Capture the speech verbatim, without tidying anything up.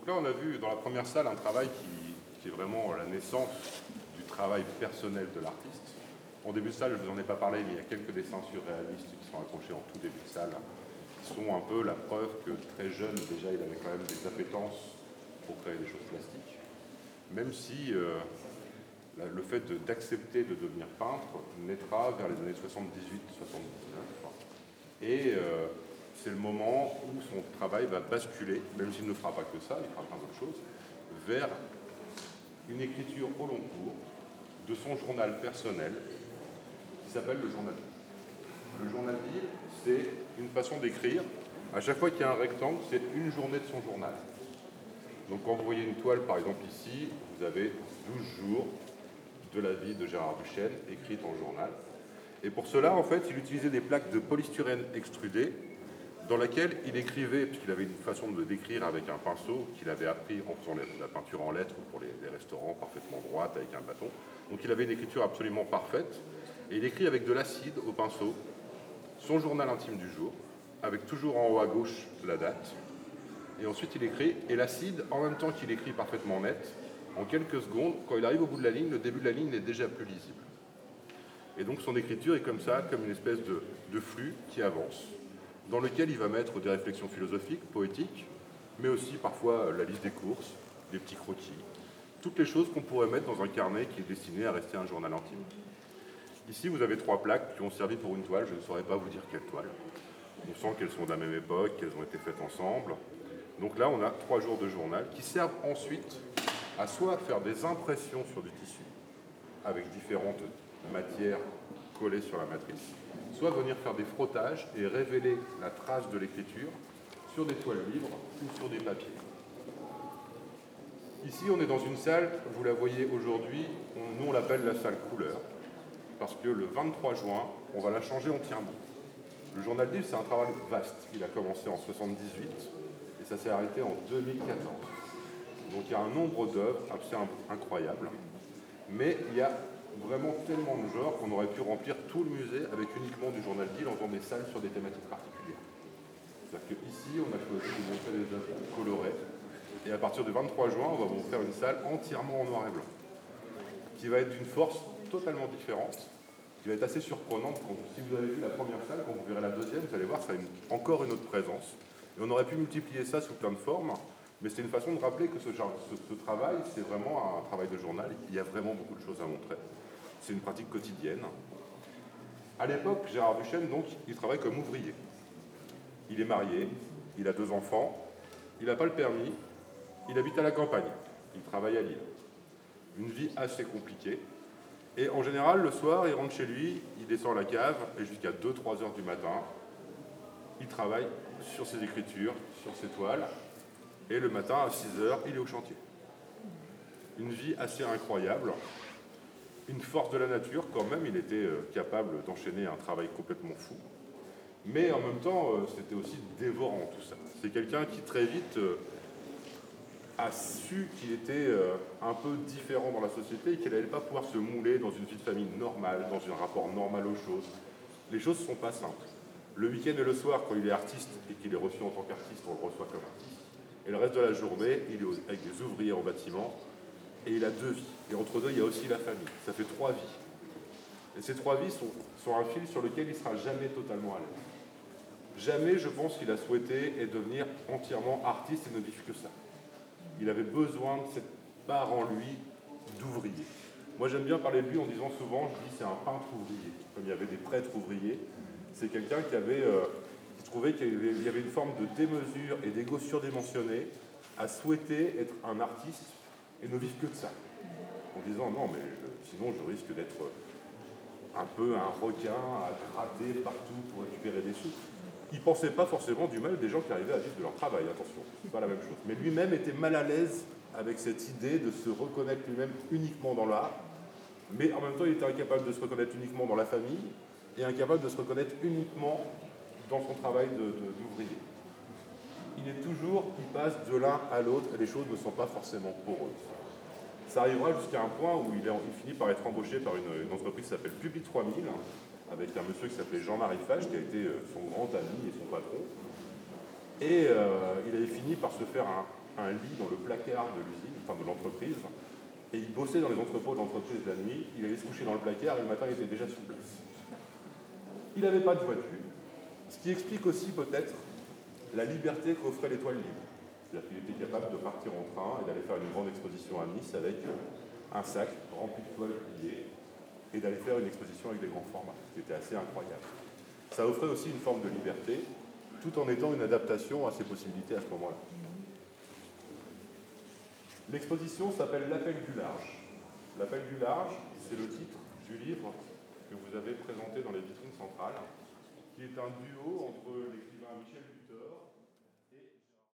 Donc là, on a vu dans la première salle un travail qui, qui est vraiment la naissance du travail personnel de l'artiste. En début de salle, je ne vous en ai pas parlé, mais il y a quelques dessins surréalistes qui sont accrochés en tout début de salle, qui sont un peu la preuve que très jeune, déjà, il avait quand même des appétences pour créer des choses plastiques. Même si euh, la, le fait d'accepter de, de devenir peintre naîtra vers les années soixante-dix-huit soixante-dix-neuf. Et euh, c'est le moment où son travail va basculer, même s'il ne fera pas que ça, il fera plein d'autres choses, vers une écriture au long cours de son journal personnel qui s'appelle le journal ville. Le journal ville, c'est une façon d'écrire. À chaque fois qu'il y a un rectangle, c'est une journée de son journal. Donc quand vous voyez une toile, par exemple ici, vous avez douze jours de la vie de Gérard Duchesne écrite en journal. Et pour cela, en fait, il utilisait des plaques de polystyrène extrudées dans laquelle il écrivait, puisqu'il avait une façon de décrire avec un pinceau qu'il avait appris en faisant la peinture en lettres ou pour les, les restaurants parfaitement droite avec un bâton. Donc il avait une écriture absolument parfaite. Et il écrit avec de l'acide au pinceau son journal intime du jour, avec toujours en haut à gauche la date. Et ensuite il écrit, et l'acide, en même temps qu'il écrit parfaitement net, en quelques secondes, quand il arrive au bout de la ligne, le début de la ligne n'est déjà plus lisible. Et donc son écriture est comme ça, comme une espèce de, de flux qui avance, dans lequel il va mettre des réflexions philosophiques, poétiques, mais aussi parfois la liste des courses, des petits croquis, toutes les choses qu'on pourrait mettre dans un carnet qui est destiné à rester un journal intime. Ici, vous avez trois plaques qui ont servi pour une toile, je ne saurais pas vous dire quelle toile. On sent qu'elles sont de la même époque, qu'elles ont été faites ensemble. Donc là, on a trois jours de journal qui servent ensuite à soit faire des impressions sur du tissu, avec différentes matières collées sur la matrice, soit venir faire des frottages et révéler la trace de l'écriture sur des toiles libres ou sur des papiers. Ici, on est dans une salle, vous la voyez aujourd'hui, on, nous on l'appelle la salle couleur, parce que le vingt-trois juin, on va la changer entièrement. Le journal livre, c'est un travail vaste. Il a commencé en soixante-dix-huit et ça s'est arrêté en deux mille quatorze. Donc il y a un nombre d'œuvres absolument incroyable, mais il y a vraiment tellement de genres qu'on aurait pu remplir tout le musée avec uniquement du journal d'île en faisant des salles sur des thématiques particulières. C'est-à-dire qu'ici, on a choisi de vous montrer des œuvres colorées, et à partir du vingt-trois juin, on va vous faire une salle entièrement en noir et blanc, qui va être d'une force totalement différente, qui va être assez surprenante. Quand, si vous avez vu la première salle, quand vous verrez la deuxième, vous allez voir, ça a une, encore une autre présence. Et on aurait pu multiplier ça sous plein de formes, mais c'est une façon de rappeler que ce, genre, ce, ce travail, c'est vraiment un travail de journal, il y a vraiment beaucoup de choses à montrer. C'est une pratique quotidienne. À l'époque, Gérard Duchesne, donc, il travaille comme ouvrier. Il est marié, il a deux enfants, il n'a pas le permis, il habite à la campagne, il travaille à Lille. Une vie assez compliquée. Et en général, le soir, il rentre chez lui, il descend à la cave, et jusqu'à deux trois heures du matin, il travaille sur ses écritures, sur ses toiles, et le matin, à six heures, il est au chantier. Une vie assez incroyable. Une force de la nature, quand même, il était euh, capable d'enchaîner un travail complètement fou. Mais en même temps, euh, c'était aussi dévorant tout ça. C'est quelqu'un qui très vite euh, a su qu'il était euh, un peu différent dans la société et qu'il n'allait pas pouvoir se mouler dans une vie de famille normale, dans un rapport normal aux choses. Les choses ne sont pas simples. Le week-end et le soir, quand il est artiste et qu'il est reçu en tant qu'artiste, on le reçoit comme artiste. Et le reste de la journée, il est avec des ouvriers en bâtiment. Et il a deux vies. Et entre deux, il y a aussi la famille. Ça fait trois vies. Et ces trois vies sont, sont un fil sur lequel il ne sera jamais totalement à l'aise. Jamais, je pense, qu'il a souhaité et devenir entièrement artiste et ne vivre que ça. Il avait besoin de cette part en lui d'ouvrier. Moi, j'aime bien parler de lui en disant souvent, je dis c'est un peintre ouvrier. Comme il y avait des prêtres ouvriers, c'est quelqu'un qui avait, euh, qui trouvait qu'il y avait, il y avait une forme de démesure et d'égo surdimensionné à souhaiter être un artiste et ne vivre que de ça, en disant non mais je, sinon je risque d'être un peu un requin à gratter partout pour récupérer des sous. Il ne pensait pas forcément du mal des gens qui arrivaient à vivre de leur travail, attention, c'est pas la même chose. Mais lui-même était mal à l'aise avec cette idée de se reconnaître lui-même uniquement dans l'art, mais en même temps il était incapable de se reconnaître uniquement dans la famille et incapable de se reconnaître uniquement dans son travail de, de, d'ouvrier. Il est toujours, il passe de l'un à l'autre et les choses ne sont pas forcément poreuses. Ça arrivera jusqu'à un point où il, est, il finit par être embauché par une, une entreprise qui s'appelle Public trois mille, avec un monsieur qui s'appelait Jean-Marie Fage, qui a été son grand ami et son patron. Et euh, il avait fini par se faire un, un lit dans le placard de l'usine, enfin de l'entreprise, et il bossait dans les entrepôts de l'entreprise la nuit, il allait se coucher dans le placard et le matin il était déjà sur place. Il n'avait pas de voiture, ce qui explique aussi peut-être la liberté qu'offrait l'étoile libre. C'est-à-dire qu'il était capable de partir en train et d'aller faire une grande exposition à Nice avec un sac rempli de toiles pliées et d'aller faire une exposition avec des grands formats, ce qui était assez incroyable. Ça offrait aussi une forme de liberté, tout en étant une adaptation à ses possibilités à ce moment-là. L'exposition s'appelle L'Appel du Large. L'Appel du Large, c'est le titre du livre que vous avez présenté dans les vitrines centrales, qui est un duo entre l'écrivain Michel Butor